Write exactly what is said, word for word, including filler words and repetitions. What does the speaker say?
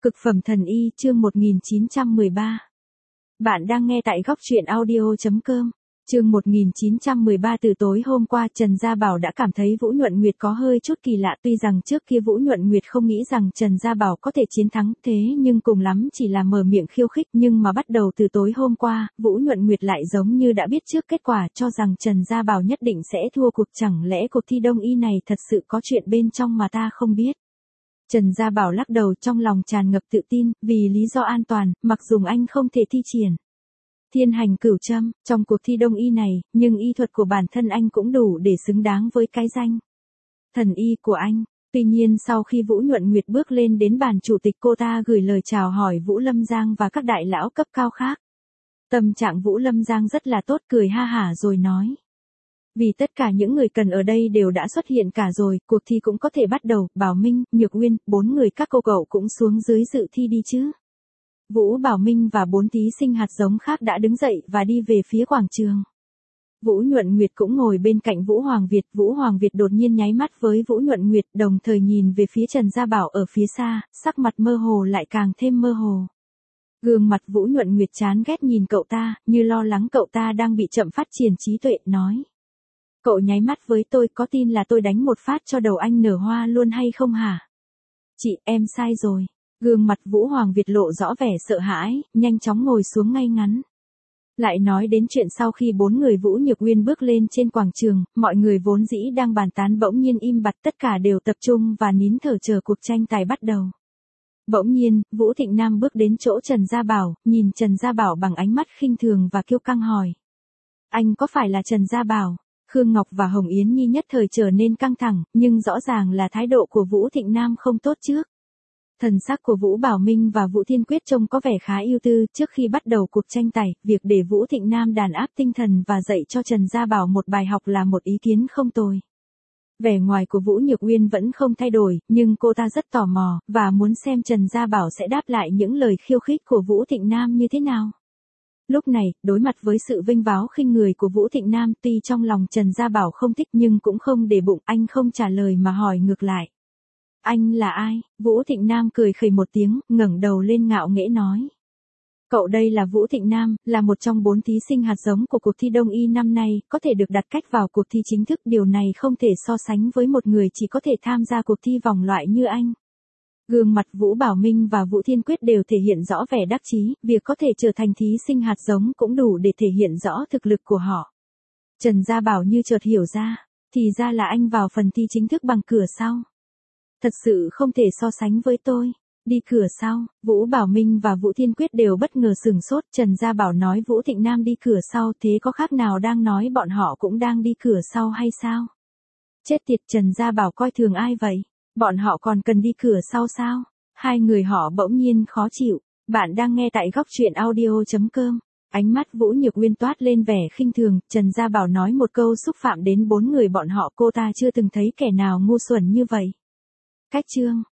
Cực phẩm thần y chương một nghìn chín trăm mười ba. Bạn đang nghe tại góc truyện audio.com. Chương một nghìn chín trăm mười ba. Từ tối hôm qua Trần Gia Bảo đã cảm thấy Vũ Nhuận Nguyệt có hơi chút kỳ lạ, tuy rằng trước kia Vũ Nhuận Nguyệt không nghĩ rằng Trần Gia Bảo có thể chiến thắng, thế nhưng cùng lắm chỉ là mở miệng khiêu khích, nhưng mà bắt đầu từ tối hôm qua, Vũ Nhuận Nguyệt lại giống như đã biết trước kết quả, cho rằng Trần Gia Bảo nhất định sẽ thua cuộc. Chẳng lẽ cuộc thi đông y này thật sự có chuyện bên trong mà ta không biết? Trần Gia Bảo lắc đầu, trong lòng tràn ngập tự tin, vì lý do an toàn, mặc dù anh không thể thi triển thiên hành cửu châm trong cuộc thi đông y này, nhưng y thuật của bản thân anh cũng đủ để xứng đáng với cái danh thần y của anh. Tuy nhiên sau khi Vũ Nhuận Nguyệt bước lên đến bàn chủ tịch, cô ta gửi lời chào hỏi Vũ Lâm Giang và các đại lão cấp cao khác. Tâm trạng Vũ Lâm Giang rất là tốt, cười ha hả rồi nói: vì tất cả những người cần ở đây đều đã xuất hiện cả rồi, cuộc thi cũng có thể bắt đầu. Bảo Minh, Nhược Uyên, bốn người các cô cậu cũng xuống dưới dự thi đi chứ. Vũ Bảo Minh và bốn thí sinh hạt giống khác đã đứng dậy và đi về phía quảng trường. Vũ Nhuận Nguyệt cũng ngồi bên cạnh Vũ Hoàng Việt. Vũ Hoàng Việt đột nhiên nháy mắt với Vũ Nhuận Nguyệt, đồng thời nhìn về phía Trần Gia Bảo ở phía xa, sắc mặt mơ hồ lại càng thêm mơ hồ. Gương mặt Vũ Nhuận Nguyệt chán ghét nhìn cậu ta, như lo lắng cậu ta đang bị chậm phát triển trí tuệ, nói: cậu nháy mắt với tôi, có tin là tôi đánh một phát cho đầu anh nở hoa luôn hay không hả? Chị, em sai rồi. Gương mặt Vũ Hoàng Việt lộ rõ vẻ sợ hãi, nhanh chóng ngồi xuống ngay ngắn. Lại nói đến chuyện sau khi bốn người Vũ Nhược Uyên bước lên trên quảng trường, mọi người vốn dĩ đang bàn tán bỗng nhiên im bặt, tất cả đều tập trung và nín thở chờ cuộc tranh tài bắt đầu. Bỗng nhiên, Vũ Thịnh Nam bước đến chỗ Trần Gia Bảo, nhìn Trần Gia Bảo bằng ánh mắt khinh thường và kiêu căng hỏi: anh có phải là Trần Gia Bảo? Khương Ngọc và Hồng Yến Nhi nhất thời trở nên căng thẳng, nhưng rõ ràng là thái độ của Vũ Thịnh Nam không tốt trước. Thần sắc của Vũ Bảo Minh và Vũ Thiên Quyết trông có vẻ khá ưu tư. Trước khi bắt đầu cuộc tranh tài, việc để Vũ Thịnh Nam đàn áp tinh thần và dạy cho Trần Gia Bảo một bài học là một ý kiến không tồi. Vẻ ngoài của Vũ Nhược Uyên vẫn không thay đổi, nhưng cô ta rất tò mò, và muốn xem Trần Gia Bảo sẽ đáp lại những lời khiêu khích của Vũ Thịnh Nam như thế nào. Lúc này, đối mặt với sự vênh váo khinh người của Vũ Thịnh Nam, tuy trong lòng Trần Gia Bảo không thích nhưng cũng không để bụng, anh không trả lời mà hỏi ngược lại: anh là ai? Vũ Thịnh Nam cười khẩy một tiếng, ngẩng đầu lên ngạo nghễ nói: cậu đây là Vũ Thịnh Nam, là một trong bốn thí sinh hạt giống của cuộc thi đông y năm nay, có thể được đặt cách vào cuộc thi chính thức, điều này không thể so sánh với một người chỉ có thể tham gia cuộc thi vòng loại như anh. Gương mặt Vũ Bảo Minh và Vũ Thiên Quyết đều thể hiện rõ vẻ đắc chí, việc có thể trở thành thí sinh hạt giống cũng đủ để thể hiện rõ thực lực của họ. Trần Gia Bảo như chợt hiểu ra, thì ra là anh vào phần thi chính thức bằng cửa sau. Thật sự không thể so sánh với tôi. Đi cửa sau, Vũ Bảo Minh và Vũ Thiên Quyết đều bất ngờ sửng sốt. Trần Gia Bảo nói Vũ Thịnh Nam đi cửa sau, thế có khác nào đang nói bọn họ cũng đang đi cửa sau hay sao? Chết tiệt, Trần Gia Bảo coi thường ai vậy? Bọn họ còn cần đi cửa sau sao? Hai người họ bỗng nhiên khó chịu. Bạn đang nghe tại góc truyện audio.com. Ánh mắt Vũ Nhược Uyên toát lên vẻ khinh thường. Trần Gia Bảo nói một câu xúc phạm đến bốn người bọn họ, cô ta chưa từng thấy kẻ nào ngu xuẩn như vậy. Cách chương